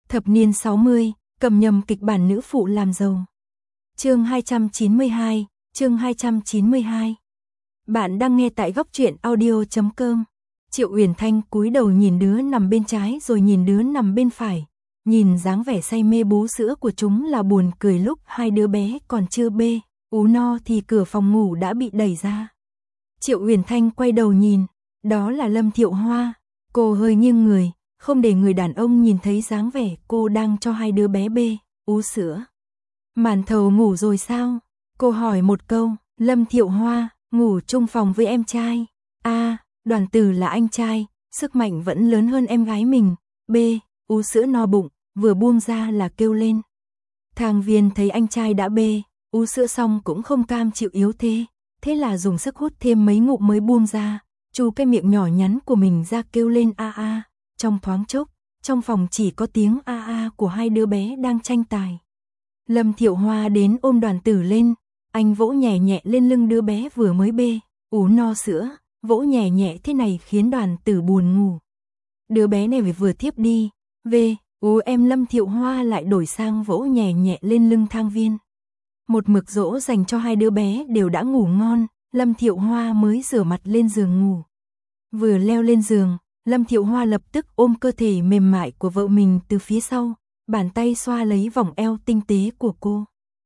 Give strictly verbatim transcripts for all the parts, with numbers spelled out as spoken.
Thập niên sáu mươi, cầm nhầm kịch bản nữ phụ làm giàu. Chương hai trăm chín mươi hai, chương hai trăm chín mươi hai. Bạn đang nghe tại góc truyện audio chấm com. Triệu Uyển Thanh cúi đầu nhìn đứa nằm bên trái rồi nhìn đứa nằm bên phải, nhìn dáng vẻ say mê bú sữa của chúng là buồn cười lúc hai đứa bé còn chưa bê, ú no thì cửa phòng ngủ đã bị đẩy ra. Triệu Uyển Thanh quay đầu nhìn, đó là Lâm Thiệu Hoa, cô hơi nghiêng người, không để người đàn ông nhìn thấy dáng vẻ cô đang cho hai đứa bé bê, ú sữa. Màn thầu ngủ rồi sao? Cô hỏi một câu. Lâm Thiệu Hoa, ngủ chung phòng với em trai. A, Đoàn Tử là anh trai, sức mạnh vẫn lớn hơn em gái mình. B, ú sữa no bụng, vừa buông ra là kêu lên. Thang Viên thấy anh trai đã bê, ú sữa xong cũng không cam chịu yếu thế, thế là dùng sức hút thêm mấy ngụm mới buông ra, chu cái miệng nhỏ nhắn của mình ra kêu lên a a. Trong thoáng chốc, trong phòng chỉ có tiếng a a của hai đứa bé đang tranh tài. Lâm Thiệu Hoa đến ôm Đoàn Tử lên, anh vỗ nhẹ nhẹ lên lưng đứa bé vừa mới bê, ú no sữa, vỗ nhẹ nhẹ thế này khiến Đoàn Tử buồn ngủ. Đứa bé này vừa thiếp đi, về, ú em Lâm Thiệu Hoa lại đổi sang vỗ nhẹ nhẹ lên lưng Thang Viên. Một mực dỗ dành cho hai đứa bé đều đã ngủ ngon, Lâm Thiệu Hoa mới rửa mặt lên giường ngủ. Vừa leo lên giường, Lâm Thiệu Hoa lập tức ôm cơ thể mềm mại của vợ mình từ phía sau, bàn tay xoa lấy vòng eo tinh tế của cô.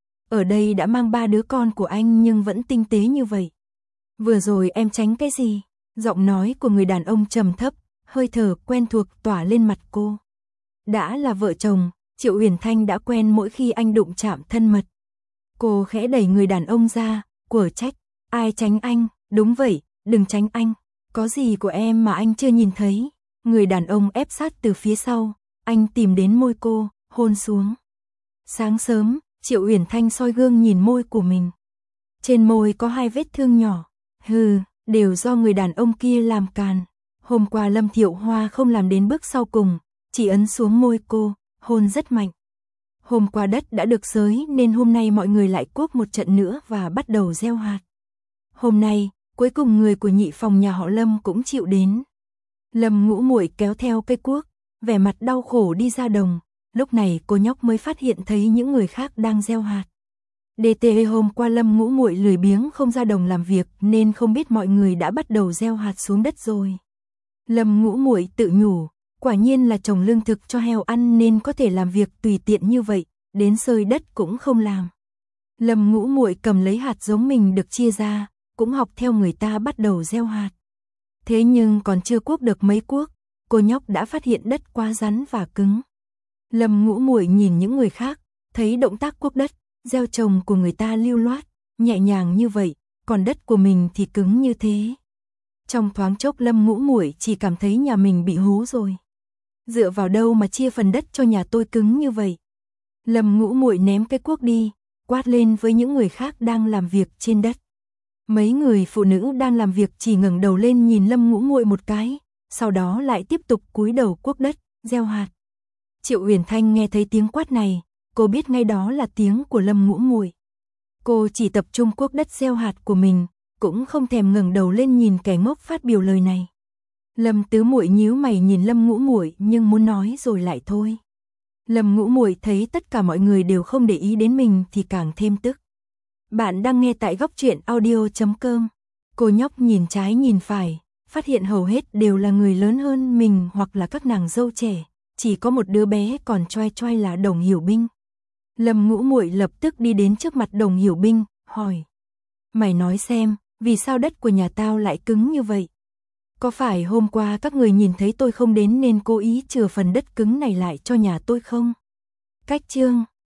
Ở đây đã mang ba đứa con của anh nhưng vẫn tinh tế như vậy. Vừa rồi em tránh cái gì? Giọng nói của người đàn ông trầm thấp, hơi thở quen thuộc tỏa lên mặt cô. Đã là vợ chồng, Triệu Uyển Thanh đã quen mỗi khi anh đụng chạm thân mật. Cô khẽ đẩy người đàn ông ra, quở trách, ai tránh anh? Đúng vậy, đừng tránh anh. Có gì của em mà anh chưa nhìn thấy? Người đàn ông ép sát từ phía sau, anh tìm đến môi cô, hôn xuống. Sáng sớm, Triệu Uyển Thanh soi gương nhìn môi của mình. Trên môi có hai vết thương nhỏ, hừ, đều do người đàn ông kia làm càn. Hôm qua Lâm Thiệu Hoa không làm đến bước sau cùng, chỉ ấn xuống môi cô, hôn rất mạnh. Hôm qua đất đã được xới nên hôm nay mọi người lại cuốc một trận nữa và bắt đầu gieo hạt. Hôm nay, cuối cùng người của nhị phòng nhà họ Lâm cũng chịu đến. Lâm Ngũ Muội kéo theo cây cuốc, vẻ mặt đau khổ đi ra đồng. Lúc này cô nhóc mới phát hiện thấy những người khác đang gieo hạt. đê tê hôm qua Lâm Ngũ Muội lười biếng không ra đồng làm việc nên không biết mọi người đã bắt đầu gieo hạt xuống đất rồi. Lâm Ngũ Muội tự nhủ, quả nhiên là trồng lương thực cho heo ăn nên có thể làm việc tùy tiện như vậy, đến xơi đất cũng không làm. Lâm Ngũ Muội cầm lấy hạt giống mình được chia ra, cũng học theo người ta bắt đầu gieo hạt. Thế nhưng còn chưa cuốc được mấy cuốc, cô nhóc đã phát hiện đất quá rắn và cứng. Lâm Ngũ Muội nhìn những người khác, thấy động tác cuốc đất, gieo trồng của người ta lưu loát, nhẹ nhàng như vậy, còn đất của mình thì cứng như thế. Trong thoáng chốc Lâm Ngũ Muội chỉ cảm thấy nhà mình bị hố rồi. Dựa vào đâu mà chia phần đất cho nhà tôi cứng như vậy? Lâm Ngũ Muội ném cái cuốc đi, quát lên với những người khác đang làm việc trên đất. Mấy người phụ nữ đang làm việc chỉ ngẩng đầu lên nhìn Lâm Ngũ Muội một cái, sau đó lại tiếp tục cúi đầu cuốc đất, gieo hạt. Triệu Uyển Thanh nghe thấy tiếng quát này, cô biết ngay đó là tiếng của Lâm Ngũ Muội. Cô chỉ tập trung cuốc đất gieo hạt của mình, cũng không thèm ngẩng đầu lên nhìn kẻ ngốc phát biểu lời này. Lâm Tứ Muội nhíu mày nhìn Lâm Ngũ Muội nhưng muốn nói rồi lại thôi. Lâm Ngũ Muội thấy tất cả mọi người đều không để ý đến mình thì càng thêm tức. Bạn đang nghe tại góc truyện audio chấm com. Cô nhóc nhìn trái nhìn phải, phát hiện hầu hết đều là người lớn hơn mình hoặc là các nàng dâu trẻ, chỉ có một đứa bé còn choai choai là Đồng Hiểu Binh. Lâm Ngũ Muội lập tức đi đến trước mặt Đồng Hiểu Binh, hỏi: "Mày nói xem, vì sao đất của nhà tao lại cứng như vậy? Có phải hôm qua các người nhìn thấy tôi không đến nên cố ý chừa phần đất cứng này lại cho nhà tôi không?" Cách chương